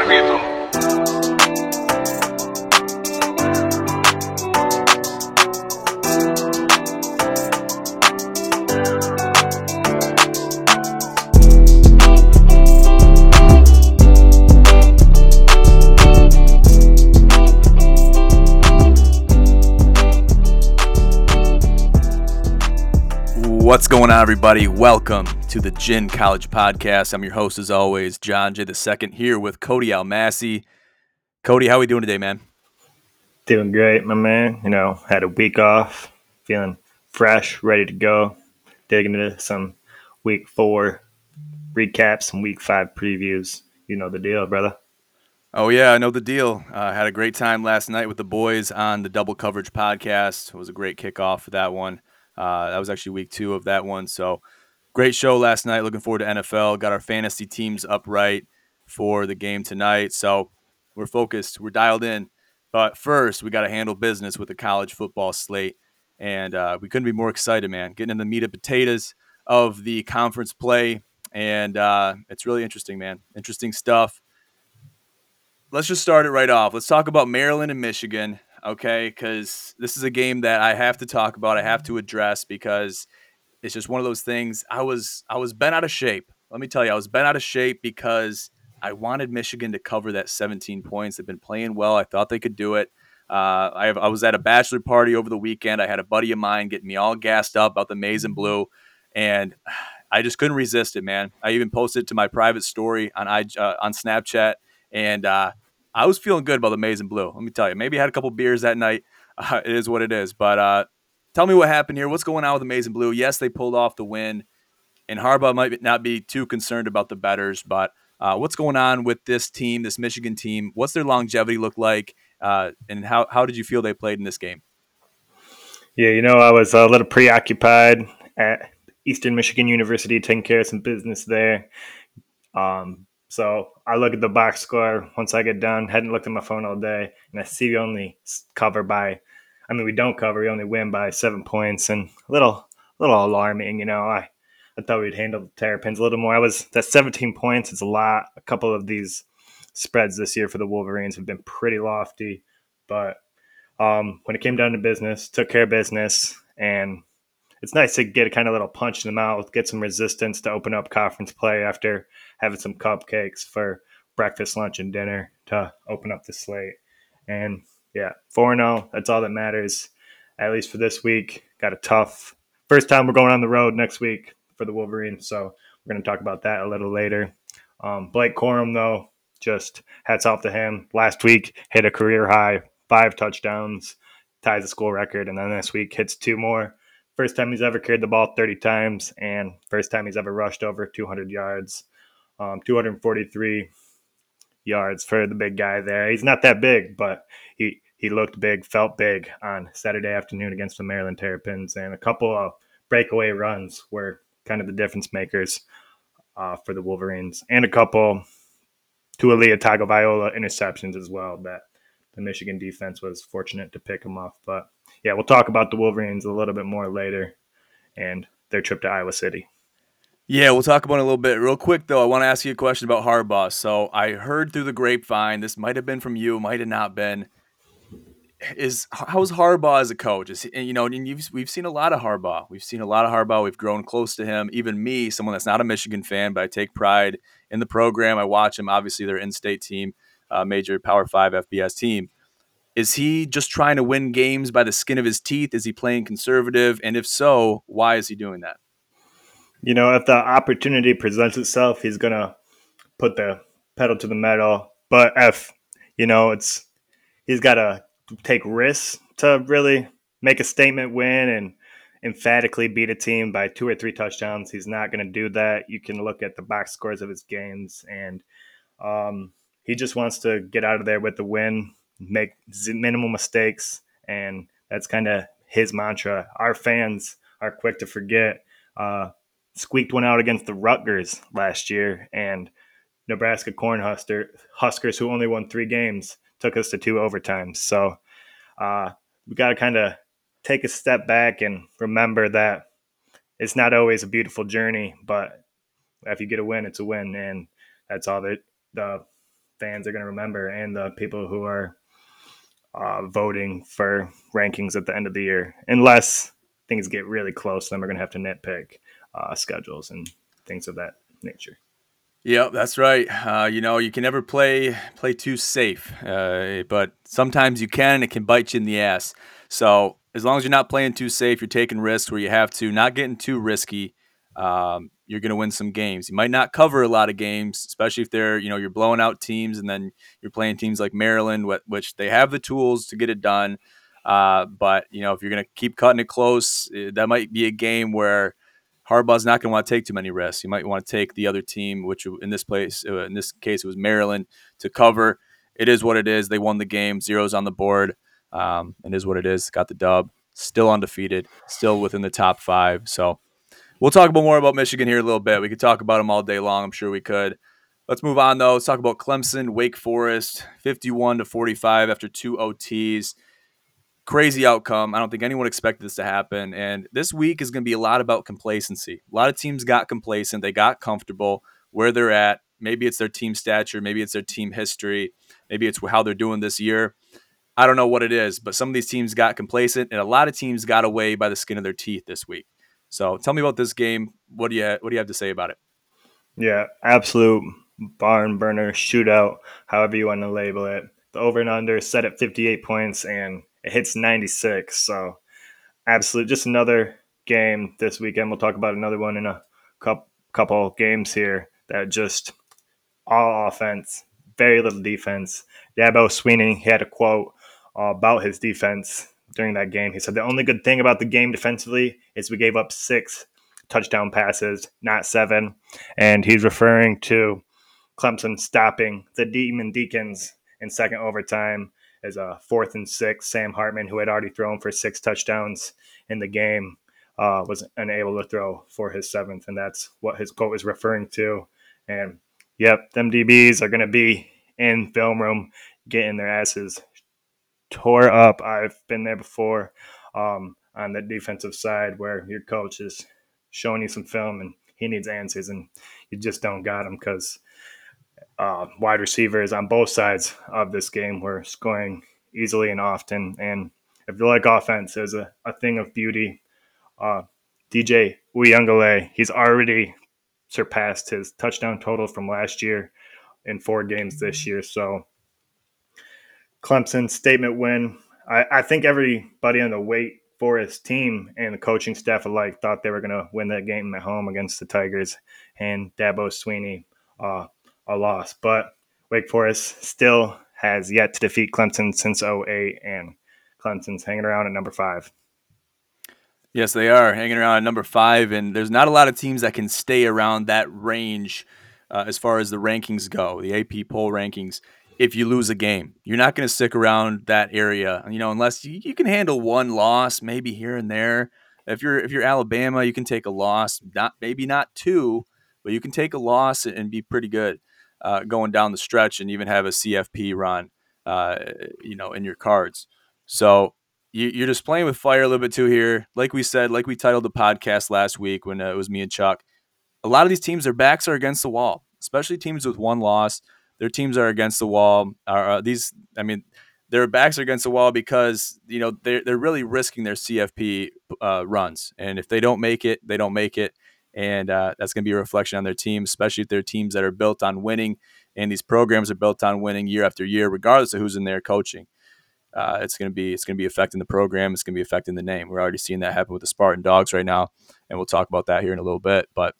movimiento. What's going on, everybody? Welcome to the Gin College Podcast. I'm your host, as always, John J. II, here with Cody Almasi. Cody, how are we doing today, man? Doing great, my man. Had a week off, feeling fresh, ready to go. Digging into some week 4 recaps and week 5 previews. You know the deal, brother. Oh, yeah, I know the deal. Had a great time last night with the boys on the Double Coverage Podcast. It was a great kickoff for that one. That was actually week 2 of that one. So great show last night. Looking forward to NFL. Got our fantasy teams upright for the game tonight. So we're focused. We're dialed in. But first, we got to handle business with the college football slate. And we couldn't be more excited, man. Getting in the meat and potatoes of the conference play. And it's really interesting, man. Interesting stuff. Let's just start it right off. Let's talk about Maryland and Michigan, okay? Because this is a game that I have to talk about. I have to address because it's just one of those things. I was bent out of shape. Let me tell you, I was bent out of shape because I wanted Michigan to cover that 17 points. They've been playing well. I thought they could do it. I was at a bachelor party over the weekend. I had a buddy of mine getting me all gassed up about the maize and blue, and I just couldn't resist it, man. I even posted it to my private story on Snapchat, and I was feeling good about the maize and blue. Let me tell you, maybe I had a couple beers that night. It is what it is, but tell me what happened here. What's going on with the Maize and Blue? Yes, they pulled off the win, and Harbaugh might not be too concerned about the bettors, but what's going on with this team, this Michigan team? What's their longevity look like, and how did you feel they played in this game? Yeah, I was a little preoccupied at Eastern Michigan University, taking care of some business there. So I look at the box score once I get done. Hadn't looked at my phone all day, and I see we only cover by. We don't cover. We only win by 7 points, and a little alarming. I thought we'd handle the Terrapins a little more. That's 17 points. It's a lot. A couple of these spreads this year for the Wolverines have been pretty lofty, but when it came down to business, took care of business, and it's nice to get a kind of little punch in the mouth, get some resistance to open up conference play after having some cupcakes for breakfast, lunch, and dinner to open up the slate. And yeah, 4-0, that's all that matters, at least for this week. Got a tough first time we're going on the road next week for the Wolverines, so we're going to talk about that a little later. Blake Corum, though, just hats off to him. Last week, hit a career high, 5 touchdowns, ties the school record, and then this week hits 2 more. First time he's ever carried the ball 30 times, and first time he's ever rushed over 200 yards. 243 yards for the big guy there. He's not that big, but he looked big, felt big on Saturday afternoon against the Maryland Terrapins, and a couple of breakaway runs were kind of the difference makers for the Wolverines, and a couple Tualia Tagovailoa interceptions as well that the Michigan defense was fortunate to pick him off. But yeah, we'll talk about the Wolverines a little bit more later and their trip to Iowa City. Yeah, we'll talk about it a little bit. Real quick, though, I want to ask you a question about Harbaugh. So I heard through the grapevine, this might have been from you, might have not been. How's Harbaugh as a coach? We've seen a lot of Harbaugh. We've grown close to him. Even me, someone that's not a Michigan fan, but I take pride in the program. I watch him. Obviously, their in-state team, major Power 5 FBS team. Is he just trying to win games by the skin of his teeth? Is he playing conservative? And if so, why is he doing that? If the opportunity presents itself, he's going to put the pedal to the metal. But if, he's got to take risks to really make a statement win and emphatically beat a team by 2 or 3 touchdowns. He's not going to do that. You can look at the box scores of his games, and he just wants to get out of there with the win, make minimal mistakes, and that's kind of his mantra. Our fans are quick to forget. Squeaked one out against the Rutgers last year, and Nebraska Cornhuskers, who only won 3 games, took us to 2 overtimes. So we got to kind of take a step back and remember that it's not always a beautiful journey, but if you get a win, it's a win, and that's all that the fans are going to remember, and the people who are voting for rankings at the end of the year, unless things get really close. Then we're going to have to nitpick schedules and things of that nature. Yep, that's right. You can never play too safe, but sometimes you can, and it can bite you in the ass. So as long as you're not playing too safe, you're taking risks where you have to, not getting too risky. You're going to win some games. You might not cover a lot of games, especially if you're blowing out teams, and then you're playing teams like Maryland, which they have the tools to get it done. But if you're going to keep cutting it close, that might be a game where Harbaugh's not going to want to take too many risks. You might want to take the other team, which in this case, it was Maryland, to cover. It is what it is. They won the game. Zero's on the board. It is what it is. Got the dub. Still undefeated. Still within the top 5. So we'll talk more about Michigan here in a little bit. We could talk about them all day long. I'm sure we could. Let's move on, though. Let's talk about Clemson, Wake Forest, 51-45 after 2 OTs. Crazy outcome. I don't think anyone expected this to happen. And this week is going to be a lot about complacency. A lot of teams got complacent. They got comfortable where they're at. Maybe it's their team stature. Maybe it's their team history. Maybe it's how they're doing this year. I don't know what it is, but some of these teams got complacent, and a lot of teams got away by the skin of their teeth this week. So tell me about this game. What do you have to say about it? Yeah, absolute barn burner shootout, however you want to label it. The over and under set at 58 points, and it hits 96. So absolute, just another game this weekend. We'll talk about another one in a couple games here that just all offense, very little defense. Dabo Sweeney, he had a quote about his defense during that game. He said, "The only good thing about the game defensively is we gave up 6 touchdown passes, not 7." And he's referring to Clemson stopping the Demon Deacons in second overtime as a 4th and 6. Sam Hartman, who had already thrown for 6 touchdowns in the game, was unable to throw for his 7th. And that's what his quote is referring to. And yep, them DBs are going to be in film room getting their asses tore up. I've been there before on the defensive side where your coach is showing you some film and he needs answers and you just don't got them because wide receivers on both sides of this game were scoring easily and often. And if you like offense, there's a thing of beauty. DJ Uyungale, he's already surpassed his touchdown total from last year in 4 games this year. So Clemson statement win. I think everybody on the Wake Forest team and the coaching staff alike thought they were going to win that game at home against the Tigers and Dabo Sweeney a loss. But Wake Forest still has yet to defeat Clemson since 08, and Clemson's hanging around at number 5. Yes, they are hanging around at number 5, and there's not a lot of teams that can stay around that range as far as the rankings go, the AP poll rankings. If you lose a game, you're not going to stick around that area, unless you can handle one loss, maybe here and there. If you're Alabama, you can take a loss, maybe not 2, but you can take a loss and be pretty good going down the stretch, and even have a CFP run, in your cards. So you're just playing with fire a little bit too here. Like we said, like we titled the podcast last week when it was me and Chuck, a lot of these teams, their backs are against the wall, especially teams with one loss. Their teams are against the wall. Their backs are against the wall because they're really risking their CFP runs, and if they don't make it, they don't make it, and that's going to be a reflection on their team, especially if they're teams that are built on winning, and these programs are built on winning year after year, regardless of who's in there coaching. It's going to be affecting the program. It's going to be affecting the name. We're already seeing that happen with the Spartan Dogs right now, and we'll talk about that here in a little bit. But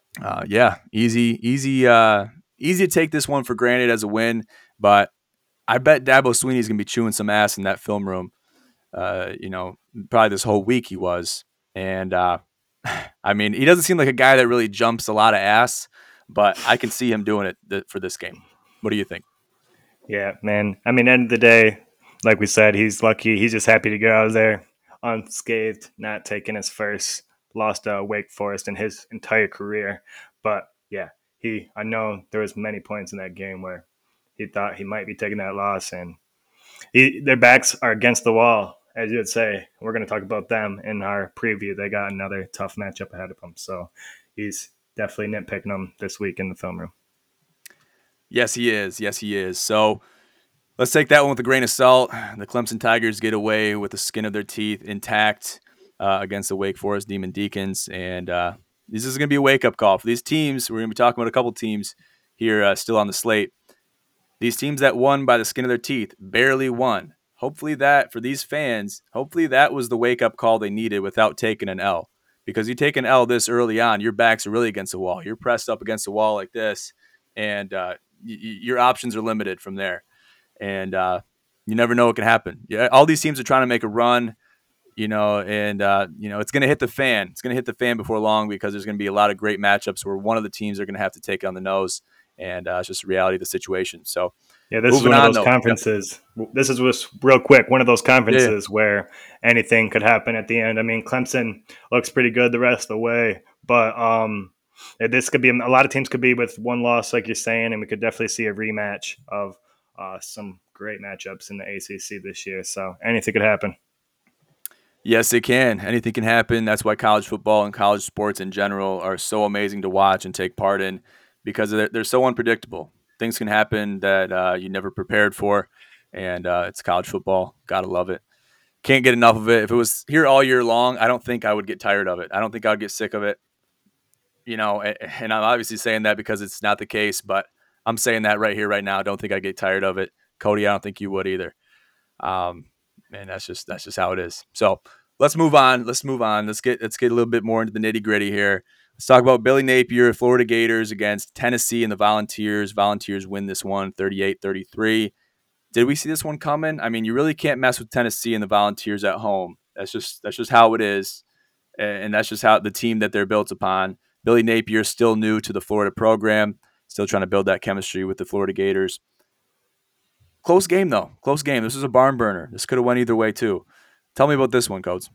easy to take this one for granted as a win. But I bet Dabo Sweeney's going to be chewing some ass in that film room. Probably this whole week he was, and he doesn't seem like a guy that really jumps a lot of ass, but I can see him doing it for this game. What do you think? Yeah, man. End of the day, like we said, he's lucky. He's just happy to get out of there unscathed, not taking his first loss to Wake Forest in his entire career. But yeah, I know there was many points in that game where he thought he might be taking that loss, and their backs are against the wall, as you would say. We're going to talk about them in our preview. They got another tough matchup ahead of them, so he's definitely nitpicking them this week in the film room. Yes, he is. Yes, he is. So let's take that one with a grain of salt. The Clemson Tigers get away with the skin of their teeth intact against the Wake Forest Demon Deacons. And this is going to be a wake up call for these teams. We're going to be talking about a couple teams here still on the slate. These teams that won by the skin of their teeth barely won. Hopefully, that for these fans, hopefully that was the wake up call they needed without taking an L. Because you take an L this early on, your backs are really against the wall. You're pressed up against the wall like this, and your options are limited from there. And you never know what can happen. Yeah, all these teams are trying to make a run, and it's going to hit the fan. It's going to hit the fan before long because there's going to be a lot of great matchups where one of the teams are going to have to take it on the nose, and it's just the reality of the situation. So Yeah, this is moving one of on, those though. Yep. conferences. This is just real quick. One of those Yeah. conferences where anything could happen at the end. I mean, Clemson looks pretty good the rest of the way, but this could be a lot of teams could be with one loss, like you're saying, and we could definitely see a rematch of some great matchups in the ACC this year. So anything could happen. Yes, it can. Anything can happen. That's why college football and college sports in general are so amazing to watch and take part in because they're so unpredictable. Things can happen that you never prepared for, and it's college football. Gotta love it. Can't get enough of it. If it was here all year long, I don't think I would get tired of it. I don't think I'd get sick of it. And I'm obviously saying that because it's not the case, but I'm saying that right here, right now. I don't think I'd get tired of it. Cody, I don't think you would either. Um, and that's just how it is. So let's move on. Let's move on. Let's get a little bit more into the nitty gritty here. Let's talk about Billy Napier, Florida Gators against Tennessee and the Volunteers. Volunteers win this one 38-33. Did we see this one coming? I mean, you really can't mess with Tennessee and the Volunteers at home. That's just how it is, and that's just how the team that they're built upon. Billy Napier still new to the Florida program, still trying to build that chemistry with the Florida Gators. Close game though. Close game. This was a barn burner. This could have went either way too. Tell me about this one, Codes.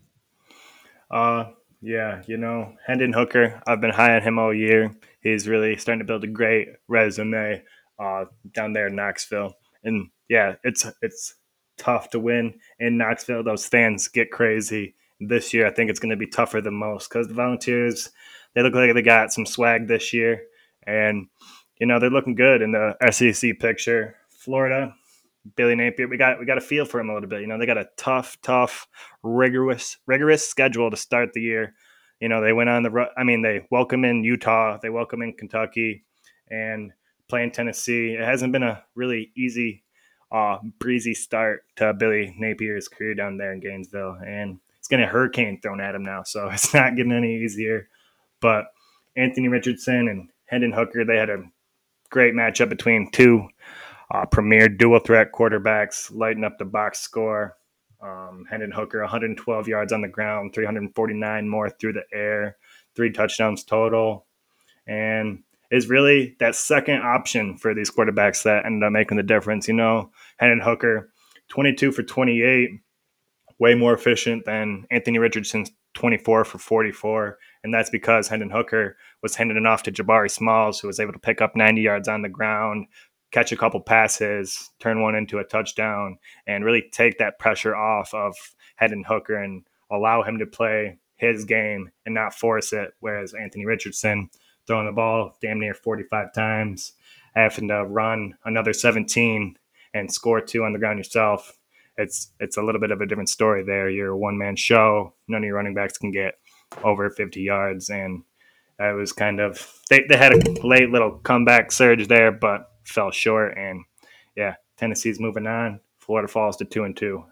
Uh, yeah, Hendon Hooker, I've been high on him all year. He's really starting to build a great resume down there in Knoxville. And yeah, it's tough to win in Knoxville. Those stands get crazy. This year, I think it's going to be tougher than most because the Volunteers, they look like they got some swag this year. And, they're looking good in the SEC picture. Florida, Billy Napier, we got to feel for him a little bit. They got a tough, rigorous schedule to start the year. They went on they welcome in Utah, they welcome in Kentucky, and playing Tennessee. It hasn't been a really easy, breezy start to Billy Napier's career down there in Gainesville, and it's getting a hurricane thrown at him now, so it's not getting any easier. But Anthony Richardson and Hendon Hooker, they had a great matchup between two premier dual threat quarterbacks, lighting up the box score. Hendon Hooker, 112 yards on the ground, 349 more through the air, 3 touchdowns total, and is really that second option for these quarterbacks that ended up making the difference. Hendon Hooker, 22 for 28, way more efficient than Anthony Richardson's 24 for 44. And that's because Hendon Hooker was handing it off to Jabari Smalls, who was able to pick up 90 yards on the ground, catch a couple passes, turn one into a touchdown, and really take that pressure off of Hendon Hooker and allow him to play his game and not force it. Whereas Anthony Richardson throwing the ball damn near 45 times, having to run another 17 and score two on the ground yourself. It's a little bit of a different story there. You're a one man show. None of your running backs can get over 50 yards, and it was kind of they had a late little comeback surge there, but fell short. And yeah, Tennessee's moving on. Florida falls to 2-2.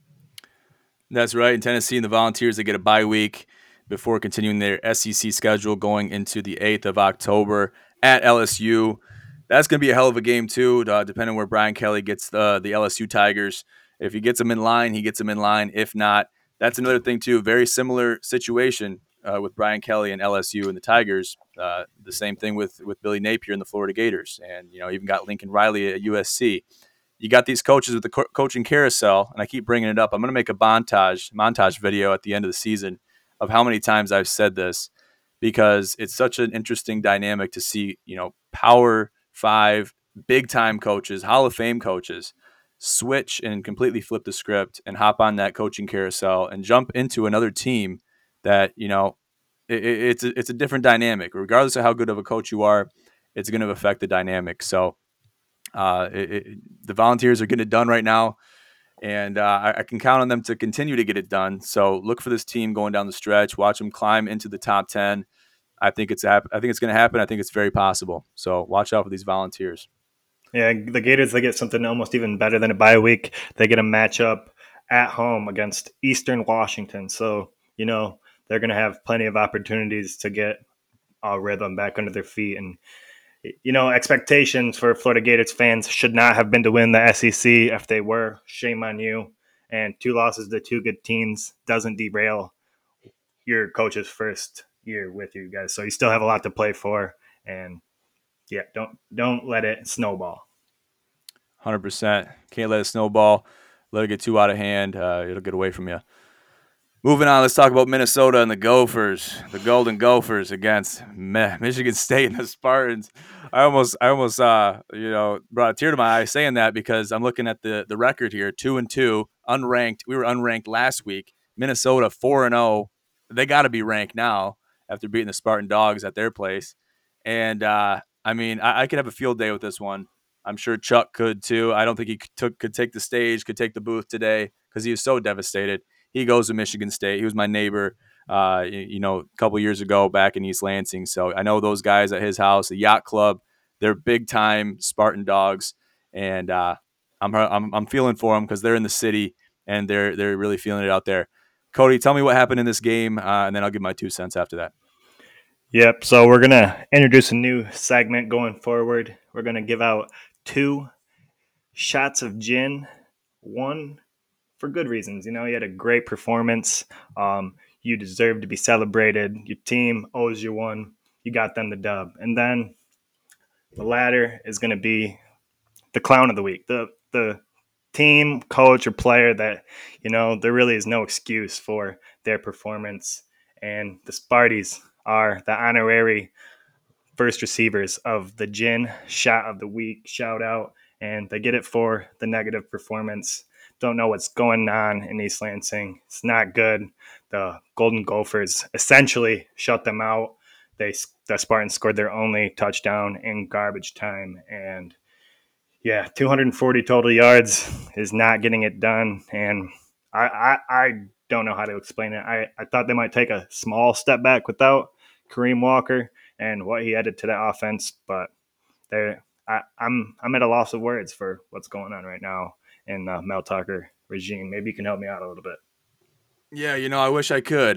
That's right. In Tennessee and the Volunteers, they get a bye week before continuing their SEC schedule going into the 8th of October at LSU. That's going to be a hell of a game, too, depending on where Brian Kelly gets the LSU Tigers. If he gets them in line, he gets them in line. If not, that's another thing, too. Very similar situation with Brian Kelly and LSU and the Tigers. The same thing with Billy Napier and the Florida Gators. And, even got Lincoln Riley at USC. You got these coaches with the coaching carousel, and I keep bringing it up. I'm going to make a montage video at the end of the season of how many times I've said this because it's such an interesting dynamic to see, Power 5 big time coaches, Hall of Fame coaches switch and completely flip the script and hop on that coaching carousel and jump into another team that, it's a different dynamic. Regardless of how good of a coach you are, it's going to affect the dynamic. So The Volunteers are getting it done right now, and I can count on them to continue to get it done. So look for this team going down the stretch. Watch them climb into the top 10. I think it's going to happen. I think it's very possible. So watch out for these Volunteers. Yeah, the Gators, they get something almost even better than a bye week. They get a matchup at home against Eastern Washington. So, they're going to have plenty of opportunities to get a rhythm back under their feet. And, expectations for Florida Gators fans should not have been to win the SEC. If they were, shame on you. And 2 losses to 2 good teams doesn't derail your coach's first year with you guys. So you still have a lot to play for. And yeah, don't let it snowball. 100%. Can't let it snowball. Let it get too out of hand. It'll get away from you. Moving on, let's talk about Minnesota and the Gophers, the Golden Gophers against Michigan State and the Spartans. I almost, brought a tear to my eye saying that because I'm looking at the record here, 2-2, unranked. We were unranked last week. Minnesota 4-0. They got to be ranked now after beating the Spartan Dogs at their place. And I could have a field day with this one. I'm sure Chuck could too. I don't think he could take the stage, could take the booth today because he was so devastated. He goes to Michigan State. He was my neighbor, a couple years ago back in East Lansing. So I know those guys at his house, the yacht club. They're big time Spartan Dogs, and I'm feeling for them because they're in the city and they're really feeling it out there. Cody, tell me what happened in this game, and then I'll give my 2 cents after that. Yep. So we're gonna introduce a new segment going forward. We're gonna give out 2 shots of gin, one for good reasons. You had a great performance. You deserve to be celebrated. Your team owes you one. You got them the dub. And then the latter is going to be the clown of the week. The team, coach, or player that, there really is no excuse for their performance. And the Sparties are the honorary first receivers of the Gin Shot of the Week shout out, and they get it for the negative performance. Don't know what's going on in East Lansing. It's not good. The Golden Gophers essentially shut them out. The Spartans scored their only touchdown in garbage time, and yeah, 240 total yards is not getting it done. And I don't know how to explain it. I thought they might take a small step back without Kareem Walker and what he added to the offense, but I'm at a loss of words for what's going on right now in the Mel Tucker regime. Maybe you can help me out a little bit. Yeah, I wish I could.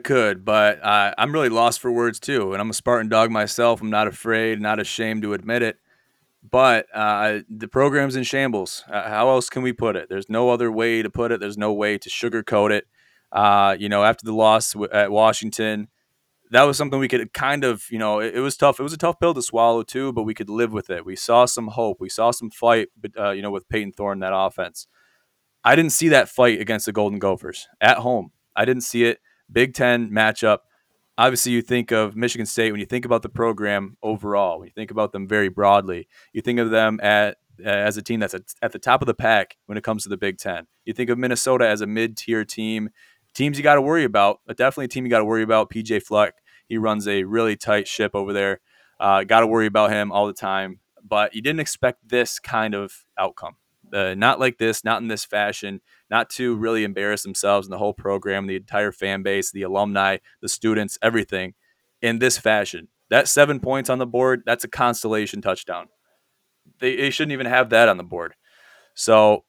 But I'm really lost for words too. And I'm a Spartan Dog myself. I'm not afraid, not ashamed to admit it. But the program's in shambles. How else can we put it? There's no other way to put it. There's no way to sugarcoat it. After the loss at Washington, that was something we could kind of, it was tough. It was a tough pill to swallow too, but we could live with it. We saw some hope. We saw some fight, with Peyton Thorne, that offense. I didn't see that fight against the Golden Gophers at home. I didn't see it. Big Ten matchup. Obviously, you think of Michigan State when you think about the program overall. When you think about them very broadly, you think of them as a team that's at the top of the pack when it comes to the Big Ten. You think of Minnesota as a mid-tier team. Teams you got to worry about, but definitely a team you got to worry about. PJ Fleck, he runs a really tight ship over there. Got to worry about him all the time. But you didn't expect this kind of outcome. Not like this, not in this fashion, not to really embarrass themselves and the whole program, the entire fan base, the alumni, the students, everything in this fashion. That 7 points on the board, that's a constellation touchdown. They shouldn't even have that on the board. So,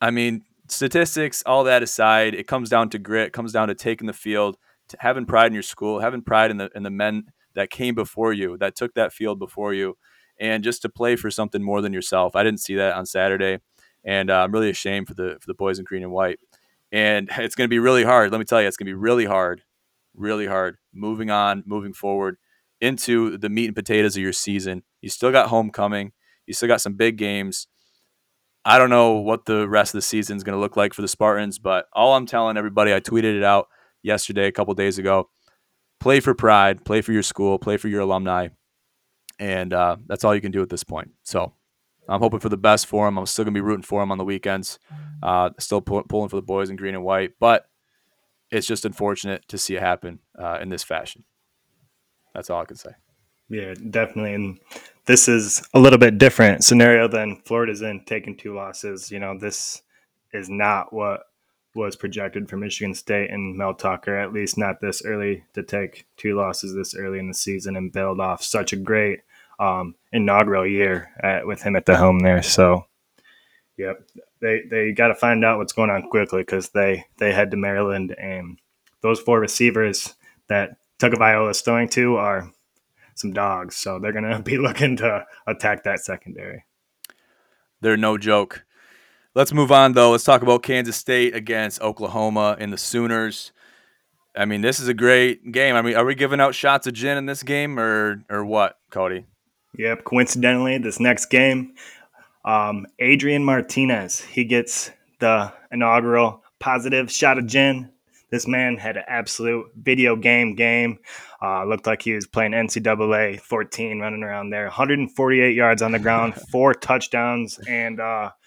statistics, all that aside, it comes down to grit. It comes down to taking the field, to having pride in your school, having pride in the men that came before you, that took that field before you, and just to play for something more than yourself. I didn't see that on Saturday, and I'm really ashamed for the boys in green and white. And it's going to be really hard. Let me tell you, it's going to be really hard. Moving forward into the meat and potatoes of your season. You still got homecoming. You still got some big games. I don't know what the rest of the season is going to look like for the Spartans, but all I'm telling everybody, I tweeted it out yesterday, a couple days ago. Play for pride, play for your school, play for your alumni, and that's all you can do at this point. So I'm hoping for the best for them. I'm still going to be rooting for them on the weekends. Still pulling for the boys in green and white, but it's just unfortunate to see it happen in this fashion. That's all I can say. Yeah, definitely. And this is a little bit different scenario than Florida's in, taking 2 losses. This is not what was projected for Michigan State and Mel Tucker, at least not this early, to take 2 losses this early in the season and build off such a great inaugural year with him at the helm there. So, yep, they got to find out what's going on quickly, because they head to Maryland, and those 4 receivers that Tagovailoa is throwing to are some dogs. So they're going to be looking to attack that secondary. They're no joke. Let's move on, though. Let's talk about Kansas State against Oklahoma and the Sooners. I mean, this is a great game. I mean, are we giving out shots of gin in this game or what, Cody? Yep. Coincidentally, this next game, Adrian Martinez, he gets the inaugural positive shot of gin. This man had an absolute video game. Looked like he was playing NCAA 14, running around there. 148 yards on the ground, 4 touchdowns, and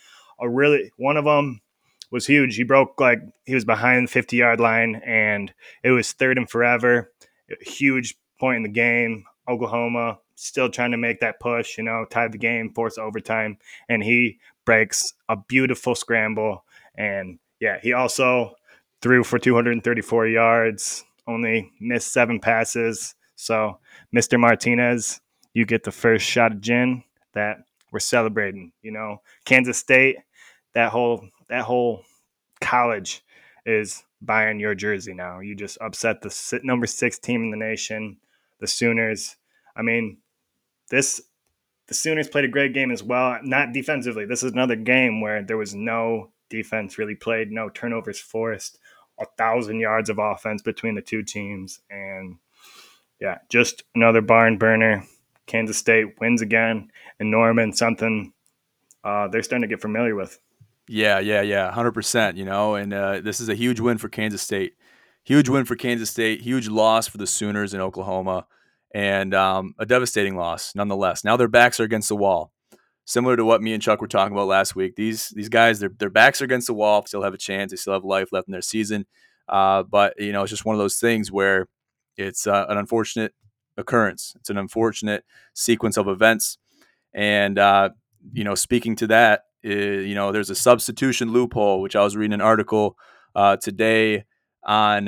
one of them was huge. He was behind the 50-yard line, and it was 3rd and forever. A huge point in the game. Oklahoma still trying to make that push, tied the game, force overtime, and he breaks a beautiful scramble. And yeah, he also threw for 234 yards, only missed 7 passes. So, Mr. Martinez, you get the first shot of gin that we're celebrating. Kansas State, that whole college is buying your jersey now. You just upset the number 6 team in the nation, the Sooners. I mean, the Sooners played a great game as well. Not defensively. This is another game where there was no defense really played, no turnovers forced, 1,000 yards of offense between the two teams, and yeah, just another barn burner. Kansas State wins again, and Norman, something they're starting to get familiar with. Yeah, 100%, and this is a huge win for Kansas State. Huge win for Kansas State, huge loss for the Sooners in Oklahoma, and a devastating loss nonetheless. Now their backs are against the wall. Similar to what me and Chuck were talking about last week, these guys, their backs are against the wall, still have a chance, they still have life left in their season. But, it's just one of those things where it's an unfortunate occurrence. It's an unfortunate sequence of events. And, speaking to that, there's a substitution loophole, which I was reading an article today on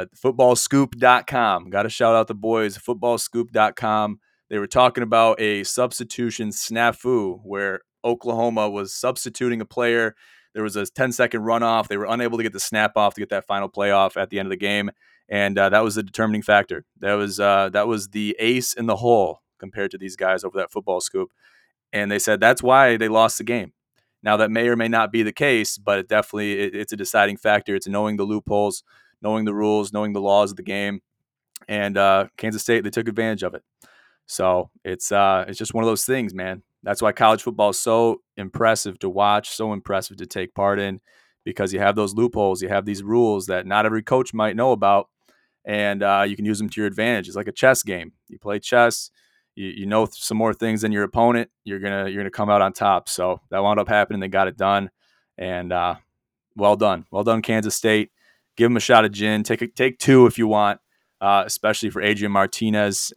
footballscoop.com. Got to shout out the boys, footballscoop.com. They were talking about a substitution snafu where Oklahoma was substituting a player. There was a 10-second runoff. They were unable to get the snap off to get that final play off at the end of the game. And that was the determining factor. That was the ace in the hole compared to these guys over that Football Scoop. And they said that's why they lost the game. Now, that may or may not be the case, but it's a deciding factor. It's knowing the loopholes, knowing the rules, knowing the laws of the game. And Kansas State, they took advantage of it. So it's just one of those things, man. That's why college football is so impressive to watch, so impressive to take part in, because you have those loopholes, you have these rules that not every coach might know about, and you can use them to your advantage. It's like a chess game. You play chess, you know some more things than your opponent. You're gonna come out on top. So that wound up happening. They got it done, and well done, Kansas State. Give them a shot of gin. Take 2 if you want. Especially for Adrian Martinez,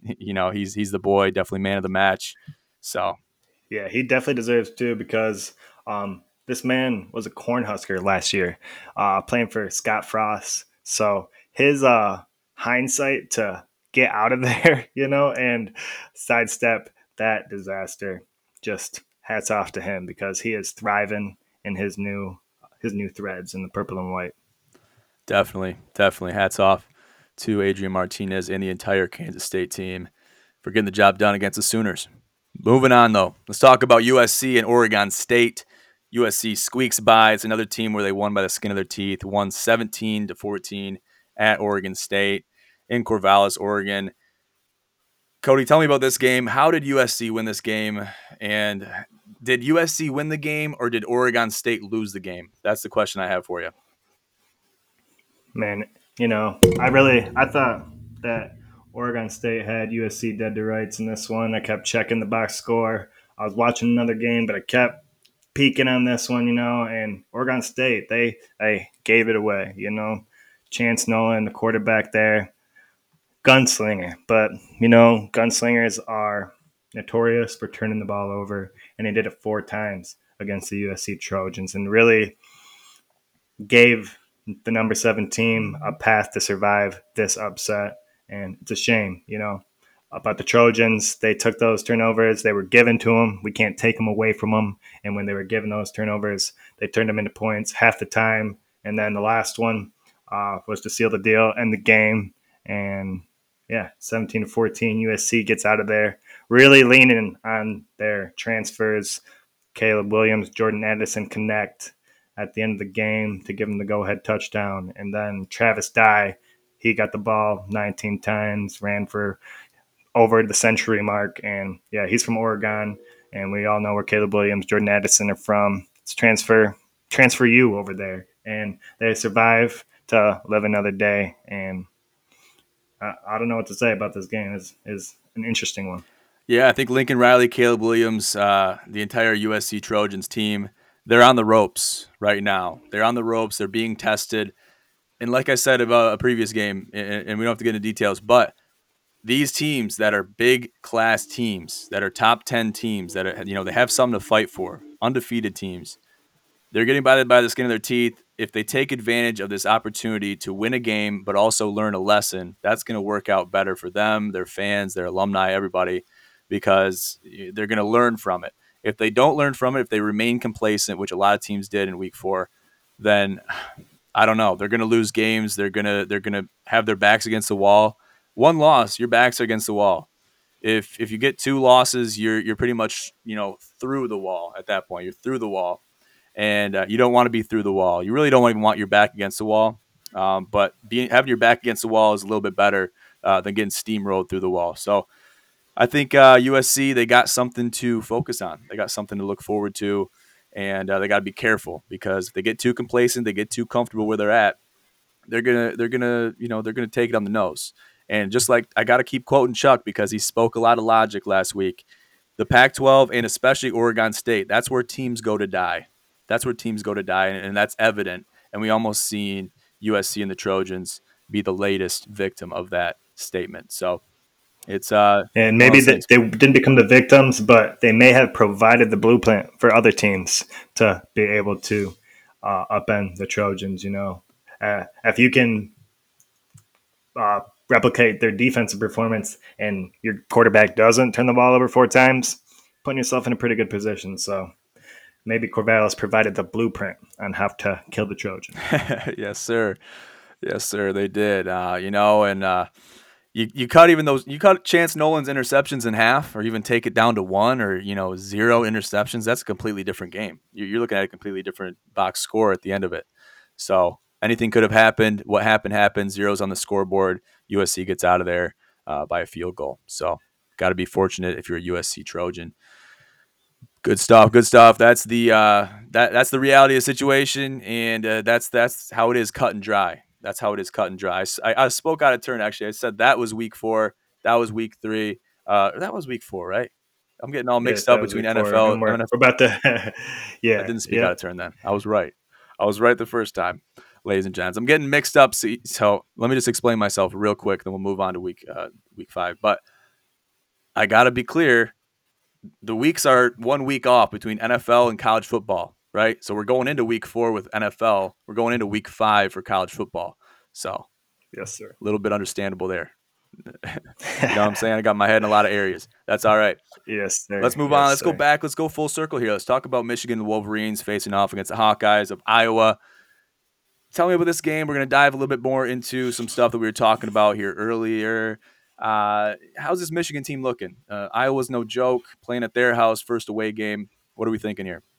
he's the boy, definitely man of the match. So, yeah, he definitely deserves 2, because this man was a Cornhusker last year, playing for Scott Frost. So his hindsight to get out of there, and sidestep that disaster, just hats off to him, because he is thriving in his new threads in the purple and white. definitely hats off to Adrian Martinez and the entire Kansas State team for getting the job done against the Sooners. Moving on, though, let's talk about USC and Oregon State. USC squeaks by. It's another team where they won by the skin of their teeth, won 17-14 at Oregon State in Corvallis, Oregon. Cody, tell me about this game. How did USC win this game? And did USC win the game, or did Oregon State lose the game? That's the question I have for you. Man, I thought that Oregon State had USC dead to rights in this one. I kept checking the box score. I was watching another game, but I kept peeking on this one, and Oregon State, they gave it away, Chance Nolan, the quarterback there, gunslinger. But, gunslingers are notorious for turning the ball over, and he did it 4 times against the USC Trojans, and really gave the number 7 team a path to survive this upset. And it's a shame, about the Trojans. They took those turnovers. They were given to them. We can't take them away from them. And when they were given those turnovers, they turned them into points half the time. And then the last one was to seal the deal and the game. And yeah, 17-14, USC gets out of there, really leaning on their transfers. Caleb Williams, Jordan Addison connect at the end of the game to give him the go-ahead touchdown. And then Travis Dye, he got the ball 19 times, ran for over the century mark. And yeah, he's from Oregon. And we all know where Caleb Williams, Jordan Addison are from. It's transfer you over there. And they survive to live another day. And I don't know what to say about this game. Is an interesting one. Yeah, I think Lincoln Riley, Caleb Williams, the entire USC Trojans team, they're on the ropes right now. They're on the ropes. They're being tested. And like I said about a previous game, and we don't have to get into details, but these teams that are big class teams, that are top 10 teams, that are, they have something to fight for, undefeated teams, they're getting by the skin of their teeth. If they take advantage of this opportunity to win a game, but also learn a lesson, that's going to work out better for them, their fans, their alumni, everybody, because they're going to learn from it. If they don't learn from it, if they remain complacent, which a lot of teams did in week 4, then I don't know. They're going to lose games. They're going to have their backs against the wall. One loss, your backs are against the wall. If you get 2 losses, you're pretty much through the wall at that point. You're through the wall, and you don't want to be through the wall. You really don't even want your back against the wall. But having your back against the wall is a little bit better than getting steamrolled through the wall. So I think USC, they got something to focus on. They got something to look forward to, and they got to be careful, because if they get too complacent, they get too comfortable where they're at, they're gonna take it on the nose. And just like, I got to keep quoting Chuck, because he spoke a lot of logic last week. The Pac-12, and especially Oregon State, that's where teams go to die. That's where teams go to die, and that's evident. And we almost seen USC and the Trojans be the latest victim of that statement. So it's And one of maybe those things. they didn't become the victims, but they may have provided the blueprint for other teams to be able to upend the Trojans. If you can replicate their defensive performance and your quarterback doesn't turn the ball over 4 times, putting yourself in a pretty good position. So maybe Corvallis provided the blueprint on how to kill the Trojan. Yes, sir. Yes, sir. They did. And you cut Chance Nolan's interceptions in half, or even take it down to 1, or 0 interceptions. That's a completely different game. You're looking at a completely different box score at the end of it. So anything could have happened. What happened happened. 0's on the scoreboard. USC gets out of there by a field goal. So got to be fortunate if you're a USC Trojan. Good stuff. Good stuff. That's that's the reality of the situation, and that's how it is, cut and dry. That's how it is, cut and dry. I spoke out of turn, actually. I said that was week 4. That was week 3. That was week 4, right? I'm getting all Yes, mixed that up was between week 4, NFL. and we're about to. I Yeah, didn't speak out yeah, of turn then. I was right. I was right the first time, ladies and gents. I'm getting mixed up. So let me just explain myself real quick, then we'll move on to week 5. But I got to be clear. The weeks are 1 week off between NFL and college football, right? So we're going into week 4 with NFL. We're going into week 5 for college football. So a yes, sir. little bit understandable there. You know what I'm saying? I got my head in a lot of areas. That's all right. Yes, Let's sir. move on. Yes, Let's go sir. back. Let's go full circle here. Let's talk about Michigan Wolverines facing off against the Hawkeyes of Iowa. Tell me about this game. We're going to dive a little bit more into some stuff that we were talking about here earlier. How's this Michigan team looking? Iowa's no joke, playing at their house, first away game. What are we thinking here?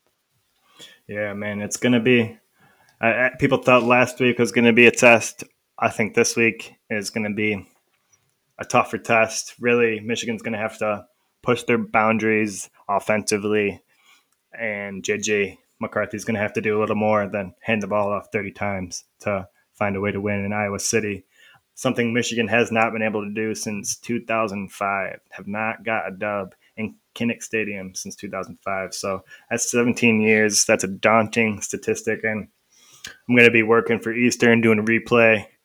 Yeah, man, it's gonna be. People thought last week was gonna be a test. I think this week is gonna be a tougher test. Really, Michigan's gonna have to push their boundaries offensively, and JJ McCarthy's gonna have to do a little more than hand the ball off 30 times to find a way to win in Iowa City. Something Michigan has not been able to do since 2005. Have not got a dub in Kinnick Stadium since 2005. So that's 17 years. That's a daunting statistic. And I'm going to be working for Eastern, doing a replay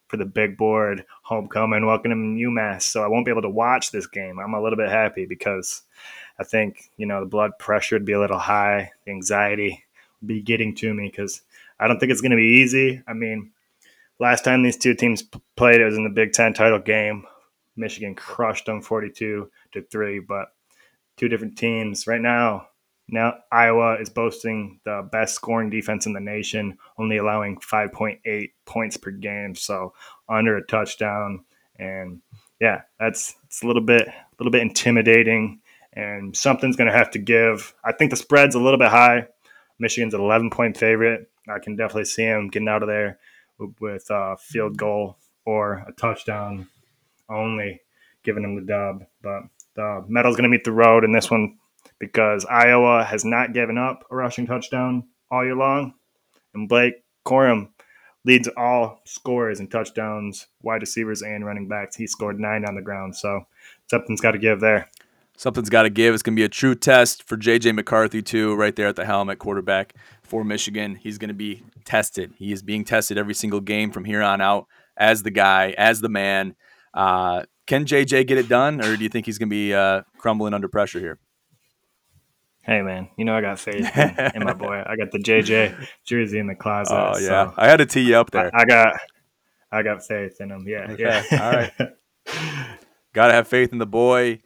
for the big board homecoming, welcoming UMass. So I won't be able to watch this game. I'm a little bit happy because I think, the blood pressure would be a little high, the anxiety would be getting to me because I don't think it's going to be easy. I mean, last time these two teams played, it was in the Big Ten title game. Michigan crushed them 42-3, but two different teams. Right now, Iowa is boasting the best scoring defense in the nation, only allowing 5.8 points per game, so under a touchdown. And yeah, it's a little bit intimidating, and something's going to have to give. I think the spread's a little bit high. Michigan's an 11-point favorite. I can definitely see them getting out of there with a field goal or a touchdown only, giving them the dub. But the metal's going to meet the road in this one because Iowa has not given up a rushing touchdown all year long. And Blake Corum leads all scorers and touchdowns, wide receivers and running backs. He scored 9 on the ground. So something's got to give there. Something's got to give. It's going to be a true test for J.J. McCarthy, too, right there at the helm at quarterback for Michigan. He's going to be tested. He is being tested every single game from here on out as the guy, as the man. Can J.J. get it done, or do you think he's going to be crumbling under pressure here? Hey, man, I got faith in my boy. I got the JJ jersey in the closet. Oh, yeah. So I had to tee you up there. I got faith in him. Yeah. Okay. Yeah. All right. Got to have faith in the boy.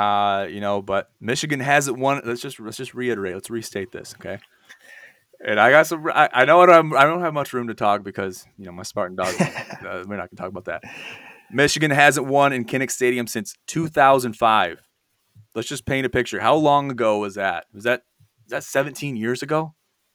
But Michigan hasn't won. Let's just reiterate. Let's restate this, okay? And I got some. I know I don't have much room to talk because my Spartan Dogs. We're not gonna talk about that. Michigan hasn't won in Kinnick Stadium since 2005. Let's just paint a picture. How long ago was that? Was that 17 years ago?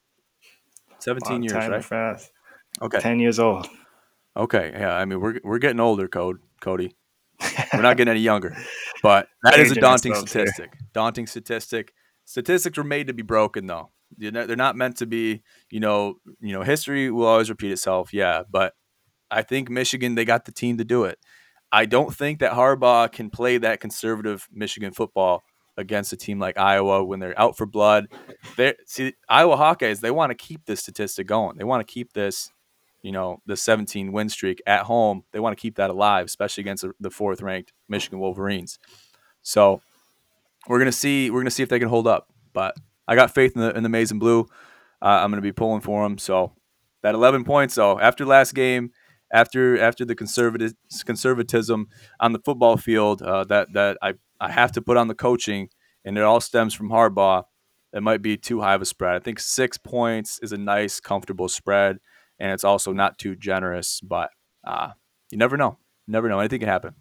17 Long years, time, right? fast. Okay. 10 years old. Okay. Yeah. I mean, we're getting older, Cody. We're not getting any younger, but that is a daunting statistic. Daunting statistic. Statistics were made to be broken, though. They're not meant to be. History will always repeat itself. Yeah, but I think Michigan, they got the team to do it. I don't think that Harbaugh can play that conservative Michigan football against a team like Iowa when they're out for blood. Iowa Hawkeyes, they want to keep this statistic going. They want to keep this. The 17 win streak at home, they want to keep that alive, especially against the 4th ranked Michigan Wolverines. So we're gonna see if they can hold up. But I got faith in the Maize and Blue. I'm gonna be pulling for them. So that 11 points, though, after last game, after the conservatism on the football field, that I have to put on the coaching, and it all stems from Harbaugh. It might be too high of a spread. I think 6 points is a nice, comfortable spread. And it's also not too generous, but you never know. Never know. Anything can happen.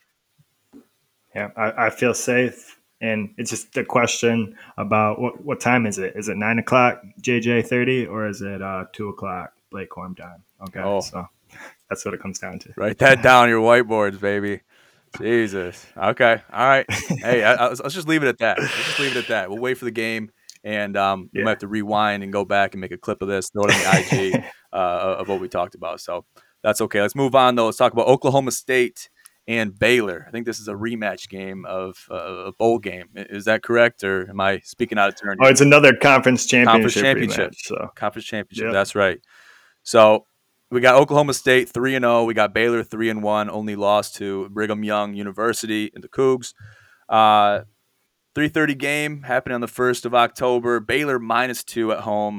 Yeah, I feel safe. And it's just a question about what time is it? Is it 9 o'clock JJ 30 or is it 2 o'clock Blake Corum time? Okay, so that's what it comes down to. Write that down on your whiteboards, baby. Jesus. Okay. All right. Hey, let's just leave it at that. We'll wait for the game, and we might have to rewind and go back and make a clip of this, throw it on the IG of what we talked about. So that's okay. Let's move on, though. Let's talk about Oklahoma State and Baylor. I think this is a rematch game of a bowl game. Is that correct, or am I speaking out of turn? Oh, it's another conference championship. Conference championship. Yep. That's right. So we got Oklahoma State 3-0. We got Baylor 3-1. Only lost to Brigham Young University and the Cougs. 3:30 game happening on the 1st of October. Baylor -2 at home.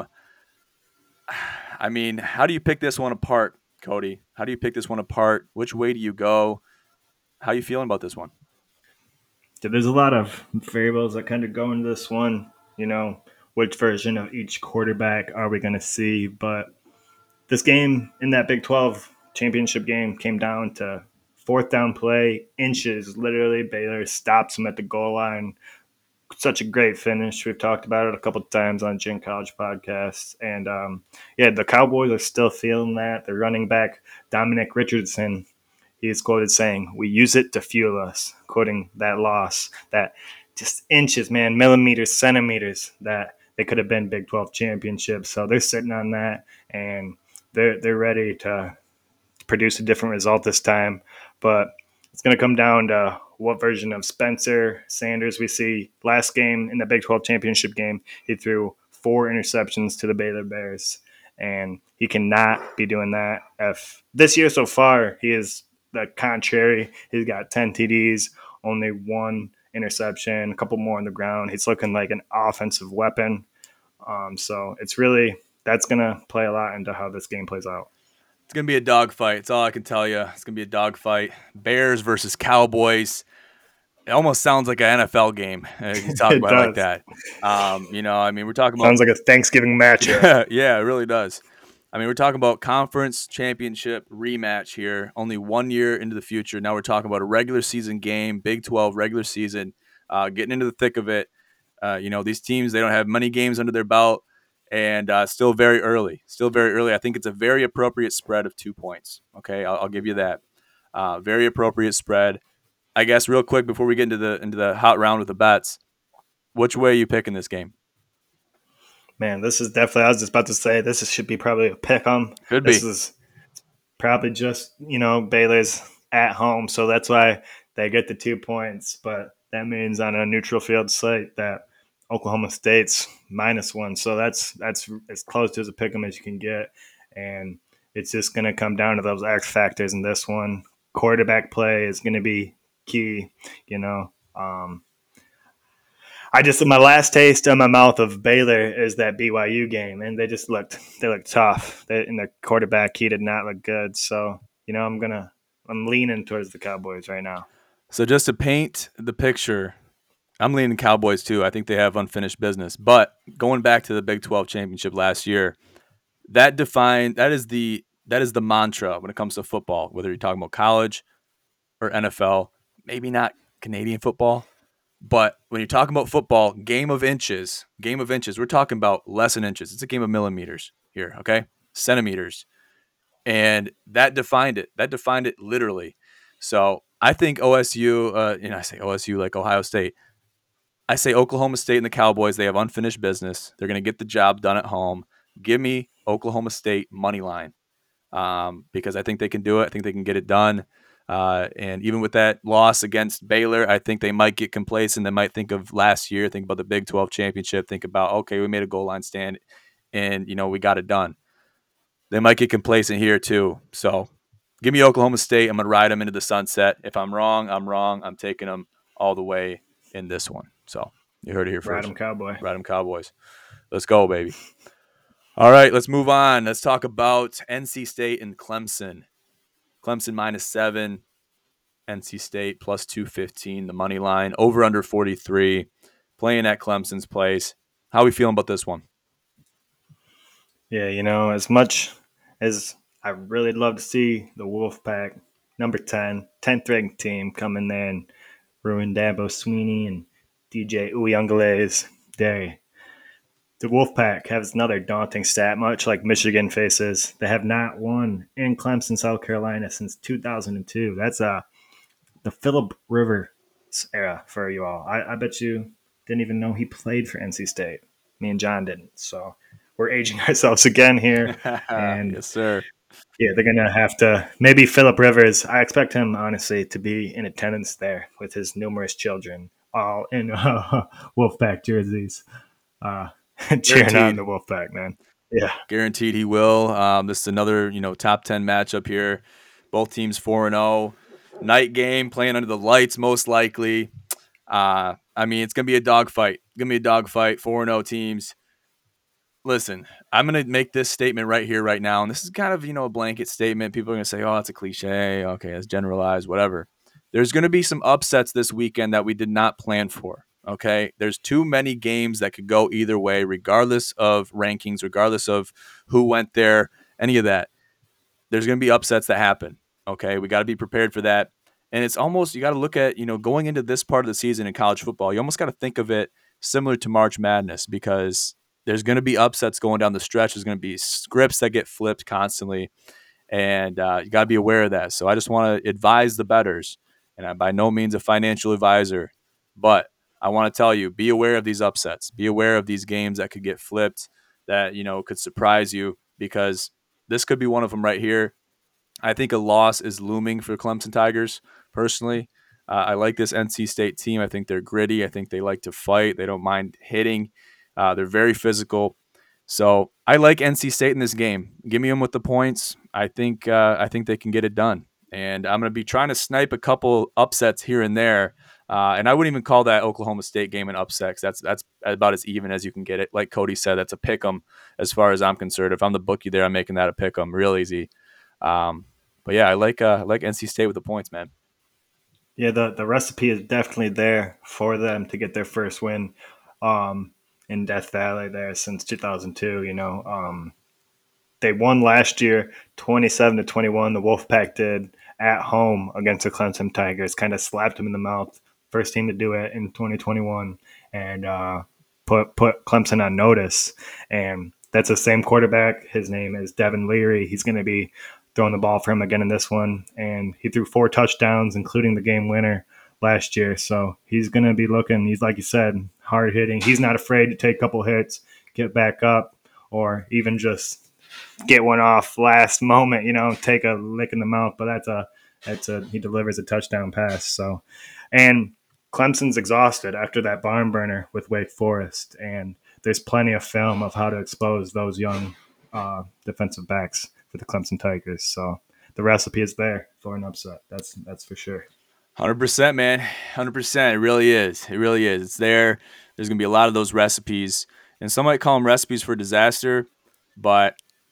I mean, how do you pick this one apart, Cody? How do you pick this one apart? Which way do you go? How are you feeling about this one? There's a lot of variables that kind of go into this one. Which version of each quarterback are we going to see? But this game in that Big 12 championship game came down to 4th down play, inches. Literally, Baylor stops them at the goal line. Such a great finish. We've talked about it a couple of times on Gin College podcasts. And, the Cowboys are still feeling that. Their running back, Dominic Richardson, he is quoted saying, "We use it to fuel us," quoting that loss, that just inches, man, millimeters, centimeters, that they could have been Big 12 championships. So they're sitting on that, and they're ready to produce a different result this time. But it's going to come down to what version of Spencer Sanders we see. Last game in the Big 12 championship game, he threw 4 interceptions to the Baylor Bears. and he cannot be doing that. If this year so far, he is the contrary. He's got 10 TDs, only one interception, a couple more on the ground. He's looking like an offensive weapon. So it's really that's gonna play a lot into how this game plays out. It's going to be a dogfight. It's all I can tell you. It's going to be a dogfight. Bears versus Cowboys. It almost sounds like an NFL game. You talk It about it like does. that. I mean, we're talking about Sounds like a Thanksgiving matchup. yeah, it really does. I mean, we're talking about conference championship rematch here, only 1 year into the future. Now we're talking about a regular season game, Big 12 regular season, getting into the thick of it. These teams, they don't have many games under their belt, and still very early. Still very early. I think it's a very appropriate spread of 2 points. Okay, I'll give you that. Very appropriate spread. I guess real quick before we get into the hot round with the bets, which way are you picking this game? Man, this is definitely. I was just about to say should be probably a pick 'em. Could This be. is probably just Baylor's at home, so that's why they get the 2 points. But that means on a neutral field site that Oklahoma State's -1, so that's as close as a pick 'em as you can get, and it's just going to come down to those X factors in this one. Quarterback play is going to be key. You know, I just my last taste in my mouth of Baylor is that BYU game, and they looked tough. And the quarterback he did not look good. So I'm leaning towards the Cowboys right now. So just to paint the picture, I'm leaning Cowboys too. I think they have unfinished business. But going back to the Big 12 championship last year, that is the mantra when it comes to football, whether you're talking about college or NFL, maybe not Canadian football. But when you're talking about football, game of inches, we're talking about less than inches. It's a game of millimeters here, okay? Centimeters. And that defined it. That defined it literally. So I think OSU, I say OSU like Ohio State. I say Oklahoma State and the Cowboys, they have unfinished business. They're going to get the job done at home. Give me Oklahoma State money line because I think they can do it. I think they can get it done. And even with that loss against Baylor, I think they might get complacent. They might think of last year, think about the Big 12 championship, think about, okay, we made a goal line stand and, we got it done. They might get complacent here too. So give me Oklahoma State. I'm going to ride them into the sunset. If I'm wrong, I'm wrong. I'm taking them all the way in this one. So you heard it here Ride first. 'em Cowboy. Ride them Cowboys. Let's go, baby. All right, let's move on. Let's talk about NC State and Clemson. Clemson -7, NC State +215, the money line, over under 43, playing at Clemson's place. How are we feeling about this one? Yeah, as much as I really love to see the Wolfpack, number 10, 10th ranked team come in there and ruin Dabo Sweeney and DJ Uyungale's day. The Wolfpack has another daunting stat, much like Michigan faces. They have not won in Clemson, South Carolina since 2002. That's the Philip Rivers era for you all. I bet you didn't even know he played for NC State. Me and John didn't. So we're aging ourselves again here. And Yes, sir. yeah, they're going to have to maybe Philip Rivers. I expect him, honestly, to be in attendance there with his numerous children, all in Wolfpack jerseys, uh, cheering on Guaranteed. the Wolfpack, man. Yeah. Guaranteed he will. This is another, top 10 matchup here. Both teams 4-0. Night game, playing under the lights, most likely. I mean, it's going to be a dogfight. It's going to be a dogfight. 4-0 teams. Listen, I'm going to make this statement right here, right now. And this is kind of, a blanket statement. People are going to say, oh, it's a cliche. Okay, it's generalized, whatever. There's going to be some upsets this weekend that we did not plan for. Okay. There's too many games that could go either way, regardless of rankings, regardless of who went there, any of that. There's going to be upsets that happen. Okay. We got to be prepared for that. And it's almost, you got to look at, going into this part of the season in college football, you almost got to think of it similar to March Madness because there's going to be upsets going down the stretch. There's going to be scripts that get flipped constantly. And you got to be aware of that. So I just want to advise the bettors, and I'm by no means a financial advisor, but I want to tell you, be aware of these upsets. Be aware of these games that could get flipped, that, could surprise you because this could be one of them right here. I think a loss is looming for Clemson Tigers, personally. I like this NC State team. I think they're gritty. I think they like to fight. They don't mind hitting. They're very physical. So I like NC State in this game. Give me them with the points. I think they can get it done, and I'm going to be trying to snipe a couple upsets here and there. And I wouldn't even call that Oklahoma State game an upset. 'Cause that's about as even as you can get it. Like Cody said, that's a pick 'em as far as I'm concerned. If I'm the bookie there, I'm making that a pick 'em real easy. Um, but yeah, I like NC State with the points, man. Yeah, the recipe is definitely there for them to get their first win um, in Death Valley there since 2002. They won last year 27-21. The Wolfpack did at home against the Clemson Tigers, kind of slapped them in the mouth. First team to do it in 2021 and put Clemson on notice. And that's the same quarterback. His name is Devin Leary. He's going to be throwing the ball for him again in this one. And he threw 4 touchdowns, including the game winner last year. So he's going to be looking, he's like you said, hard hitting. He's not afraid to take a couple hits, get back up, or even just get one off last moment, take a lick in the mouth. But that's a he delivers a touchdown pass. So, and Clemson's exhausted after that barn burner with Wake Forest, and there's plenty of film of how to expose those young defensive backs for the Clemson Tigers. So the recipe is there for an upset. That's for sure. 100%, man. 100%. It really is. It really is. It's there. There's going to be a lot of those recipes. And some might call them recipes for disaster, but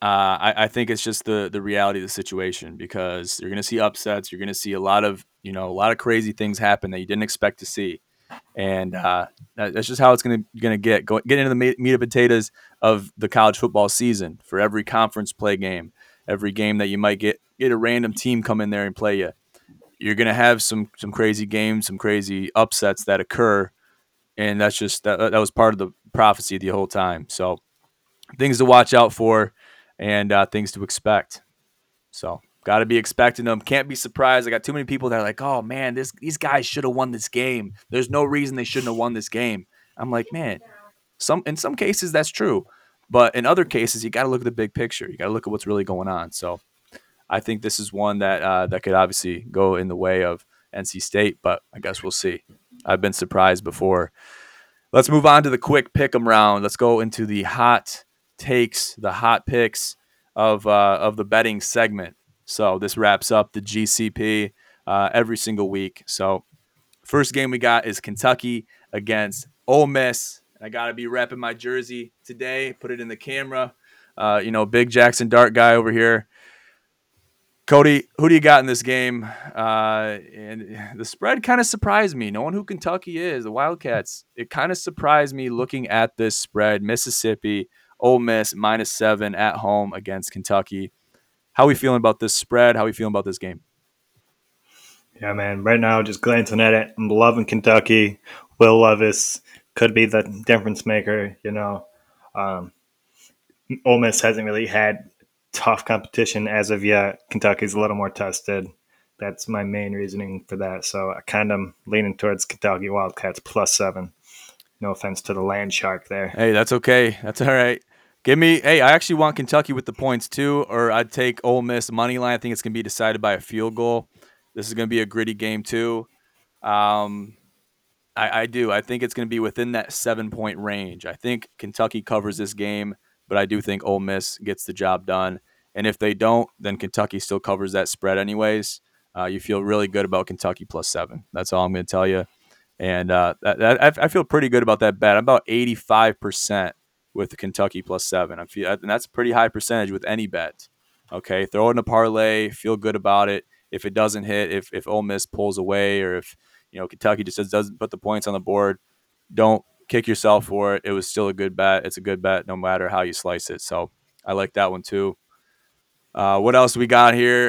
I think it's just the reality of the situation because you're going to see upsets. You're going to see a lot of crazy things happen that you didn't expect to see. And that's just how it's going to get into the meat and potatoes of the college football season for every conference play game, every game that you might get a random team come in there and play you. You're going to have some crazy games, some crazy upsets that occur, and that's just that was part of the prophecy the whole time. So things to watch out for, and things to expect. So got to be expecting them. Can't be surprised. I got too many people that are like, "Oh man, these guys should have won this game. There's no reason they shouldn't have won this game." I'm like, man, in some cases that's true, but in other cases you got to look at the big picture. You got to look at what's really going on. So I think this is one that could obviously go in the way of NC State, but I guess we'll see. I've been surprised before. Let's move on to the quick pick'em round. Let's go into the hot takes, the hot picks of the betting segment. So this wraps up the GCP every single week. So first game we got is Kentucky against Ole Miss. I got to be repping my jersey today. Put it in the camera. Big Jackson Dart guy over here. Cody, who do you got in this game? And the spread kind of surprised me. Knowing who Kentucky is, the Wildcats, it kind of surprised me looking at this spread. Mississippi, Ole Miss -7 at home against Kentucky. How are we feeling about this spread? How are we feeling about this game? Yeah, man. Right now, just glancing at it, I'm loving Kentucky. Will Levis could be the difference maker. Um, Ole Miss hasn't really had tough competition as of yet. Kentucky's a little more tested. That's my main reasoning for that. So I kind of leaning towards Kentucky Wildcats +7. No offense to the land shark there. Hey, that's okay. That's all right. Hey, I actually want Kentucky with the points too, or I'd take Ole Miss money line. I think it's going to be decided by a field goal. This is going to be a gritty game too. Um, I do. I think it's going to be within that 7-point range. I think Kentucky covers this game, but I do think Ole Miss gets the job done. And if they don't, then Kentucky still covers that spread anyways. You feel really good about Kentucky +7. That's all I'm going to tell you. And I feel pretty good about that bet. I'm about 85% with the Kentucky +7. And that's a pretty high percentage with any bet. Okay, throw it in a parlay. Feel good about it. If it doesn't hit, if Ole Miss pulls away, or if Kentucky just doesn't put the points on the board, don't kick yourself for it. It was still a good bet. It's a good bet no matter how you slice it. So I like that one too. What else we got here?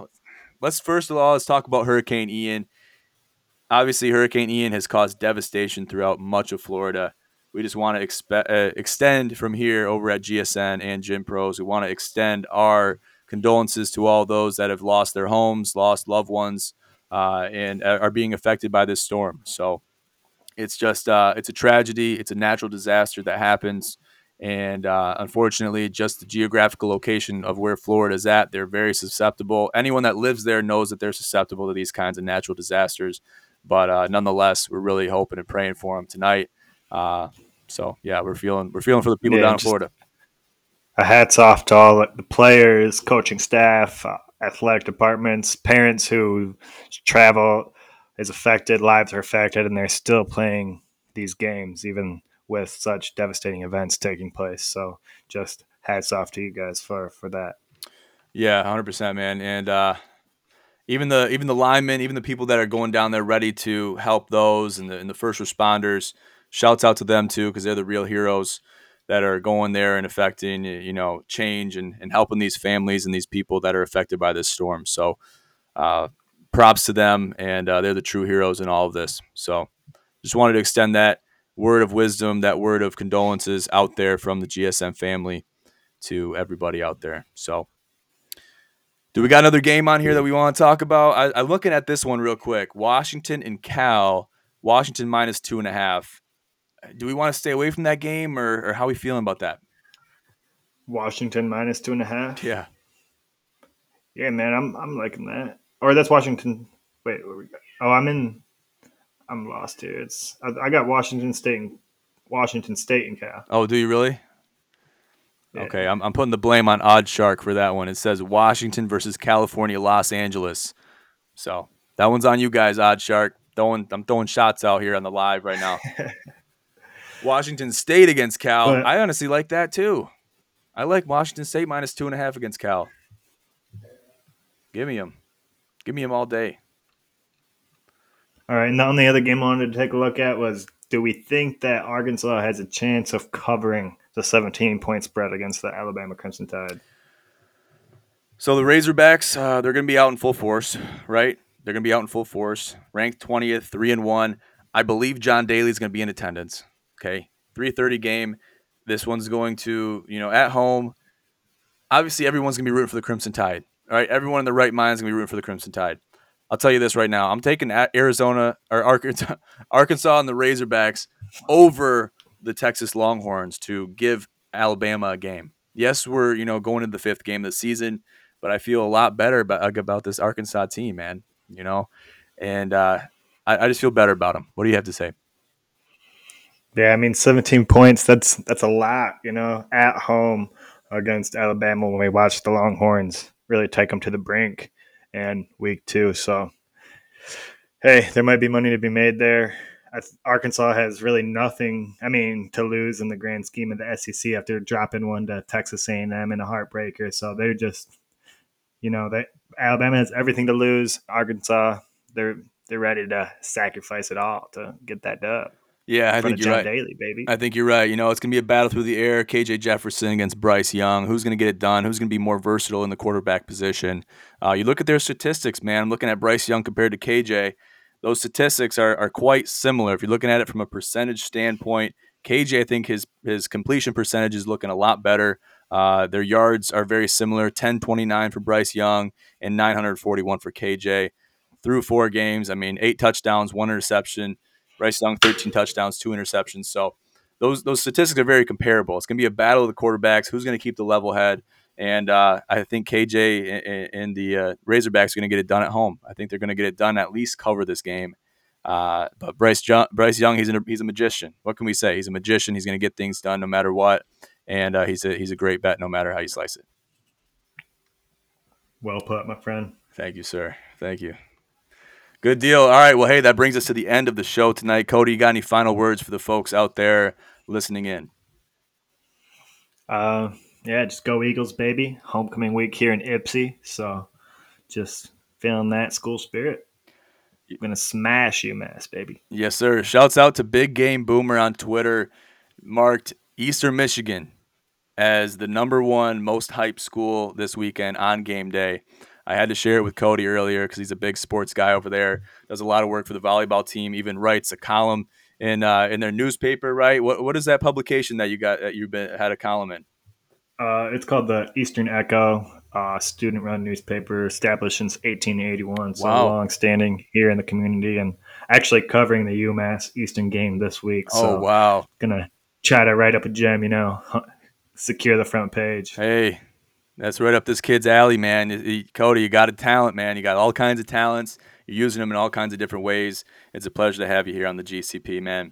Let's talk about Hurricane Ian. Obviously, Hurricane Ian has caused devastation throughout much of Florida. We just want to extend from here over at GSN and Gym Pros. We want to extend our condolences to all those that have lost their homes, lost loved ones, and are being affected by this storm. So it's just it's a tragedy. It's a natural disaster that happens. And unfortunately, just the geographical location of where Florida is at, they're very susceptible. Anyone that lives there knows that they're susceptible to these kinds of natural disasters. But nonetheless, we're really hoping and praying for them tonight. So yeah, we're feeling for the people Yeah, down in Florida. a hats off to all the players, coaching staff, athletic departments, parents who travel is affected, lives are affected, and they're still playing these games even with such devastating events taking place. So just hats off to you guys for that. Yeah, 100%, man. And even the linemen, even the people that are going down there ready to help those and the first responders, shouts out to them too because they're the real heroes that are going there and affecting change and helping these families and these people that are affected by this storm. So uh, props to them, and they're the true heroes in all of this. So just wanted to extend that word of wisdom, that word of condolences out there from the GSM family to everybody out there. So do we got another game on here that we want to talk about? I'm looking at this one real quick. Washington and Cal. Washington minus 2.5. Do we want to stay away from that game, or how are we feeling about that? Washington minus 2.5. Yeah. Yeah, man, I'm liking that. Or that's Washington. Wait, where we go? Oh, I'm lost here. I got Washington State and Cal. Oh, do you really? Okay, Yeah. I'm putting the blame on Odd Shark for that one. It says Washington versus California, Los Angeles. So that one's on you guys, Odd Shark. I'm throwing shots out here on the live right now. Washington State against Cal. But I honestly like that too. I like Washington State minus 2.5 against Cal. Give me them. Give me them all day. all right, and the only other game I wanted to take a look at was, do we think that Arkansas has a chance of covering the 17-point spread against the Alabama Crimson Tide? So the Razorbacks, they're going to be out in full force, right? They're going to be out in full force, ranked 20th, 3-1. I believe John Daly's going to be in attendance. Okay, 3:30 game. This one's going to, at home. Obviously, everyone's going to be rooting for the Crimson Tide. All right, everyone in the right mind is going to be rooting for the Crimson Tide. I'll tell you this right now. I'm taking Arizona or Arkansas and the Razorbacks over the Texas Longhorns to give Alabama a game. Yes, we're going into the fifth game of the season, but I feel a lot better about this Arkansas team, man. And I just feel better about them. What do you have to say? Yeah, I mean, 17 points, that's a lot, at home against Alabama when we watched the Longhorns really take them to the brink in week 2. So, hey, there might be money to be made there. Arkansas has really nothing, I mean, to lose in the grand scheme of the SEC after dropping one to Texas A&M in a heartbreaker. So they're just, they Alabama has everything to lose. Arkansas, they're they're ready to sacrifice it all to get that dub Yeah, in I front think of you're John right. Daly, baby. I think you're right. It's going to be a battle through the air. KJ Jefferson against Bryce Young. Who's going to get it done? Who's going to be more versatile in the quarterback position? You look at their statistics, man. I'm looking at Bryce Young compared to KJ. Those statistics are quite similar. If you're looking at it from a percentage standpoint, KJ, I think his completion percentage is looking a lot better. Their yards are very similar, 1029 for Bryce Young and 941 for KJ. Through 4 games, I mean, 8 touchdowns, 1 interception. Bryce Young, 13 touchdowns, 2 interceptions. So those statistics are very comparable. It's going to be a battle of the quarterbacks. Who's going to keep the level head? And I think KJ and the Razorbacks are going to get it done at home. I think they're going to get it done, at least cover this game. But Bryce Young, he's a magician. What can we say? He's a magician. He's going to get things done no matter what. And he's a great bet no matter how you slice it. Well put, my friend. Thank you, sir. Thank you. Good deal. All right. Well, hey, that brings us to the end of the show tonight. Cody, you got any final words for the folks out there listening in? Uh, yeah, just go Eagles, baby. Homecoming week here in Ypsi. So just feeling that school spirit. I'm going to smash UMass, baby. Yes, sir. Shouts out to Big Game Boomer on Twitter, marked Eastern Michigan as the number 1 most hyped school this weekend on game day. I had to share it with Cody earlier because he's a big sports guy over there. Does a lot of work for the volleyball team. Even writes a column in their newspaper. Right? What is that publication that you got that had a column in? It's called the Eastern Echo, student-run newspaper established since 1881. So Wow. long-standing here in the community, and actually covering the UMass Eastern game this week. Oh, So wow. gonna try to write up a gem, secure the front page. Hey, that's right up this kid's alley, man. Cody, you got a talent, man. You got all kinds of talents. You're using them in all kinds of different ways. It's a pleasure to have you here on the GCP, man.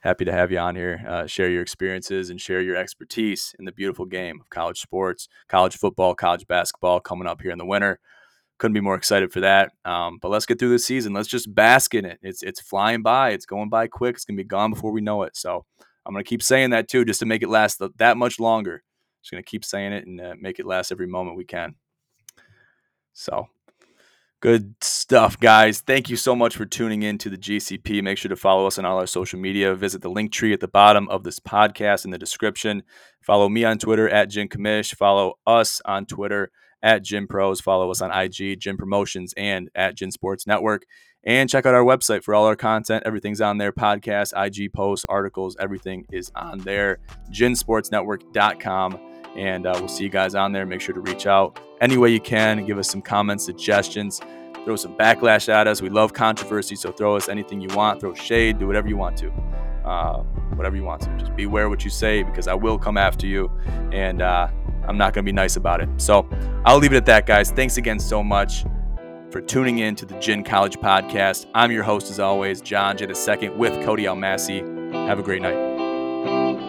happy to have you on here, share your experiences and share your expertise in the beautiful game of college sports, college football, college basketball coming up here in the winter. Couldn't be more excited for that. But let's get through this season. Let's just bask in it. It's flying by. It's going by quick. It's going to be gone before we know it. So I'm going to keep saying that too, just to make it last that much longer. Just going to keep saying it and make it last every moment we can. So good stuff, guys. Thank you so much for tuning in to the GCP. Make sure to follow us on all our social media. Visit the link tree at the bottom of this podcast in the description. Follow me on Twitter at Jim Commish. Follow us on Twitter at Gym Pros. Follow us on IG, Gym Promotions, and at Gym Sports Network. And check out our website for all our content. Everything's on there. Podcasts, IG posts, articles, everything is on there. GymSportsNetwork.com. And we'll see you guys on there. Make sure to reach out any way you can and give us some comments, suggestions. Throw some backlash at us. We love controversy, so throw us anything you want. Throw shade. Do whatever you want to. Whatever you want to. Just beware what you say, because I will come after you, and I'm not going to be nice about it. So I'll leave it at that, guys. Thanks again so much for tuning in to the Gin College Podcast. I'm your host, as always, John J. II with Cody Almasi. Have a great night.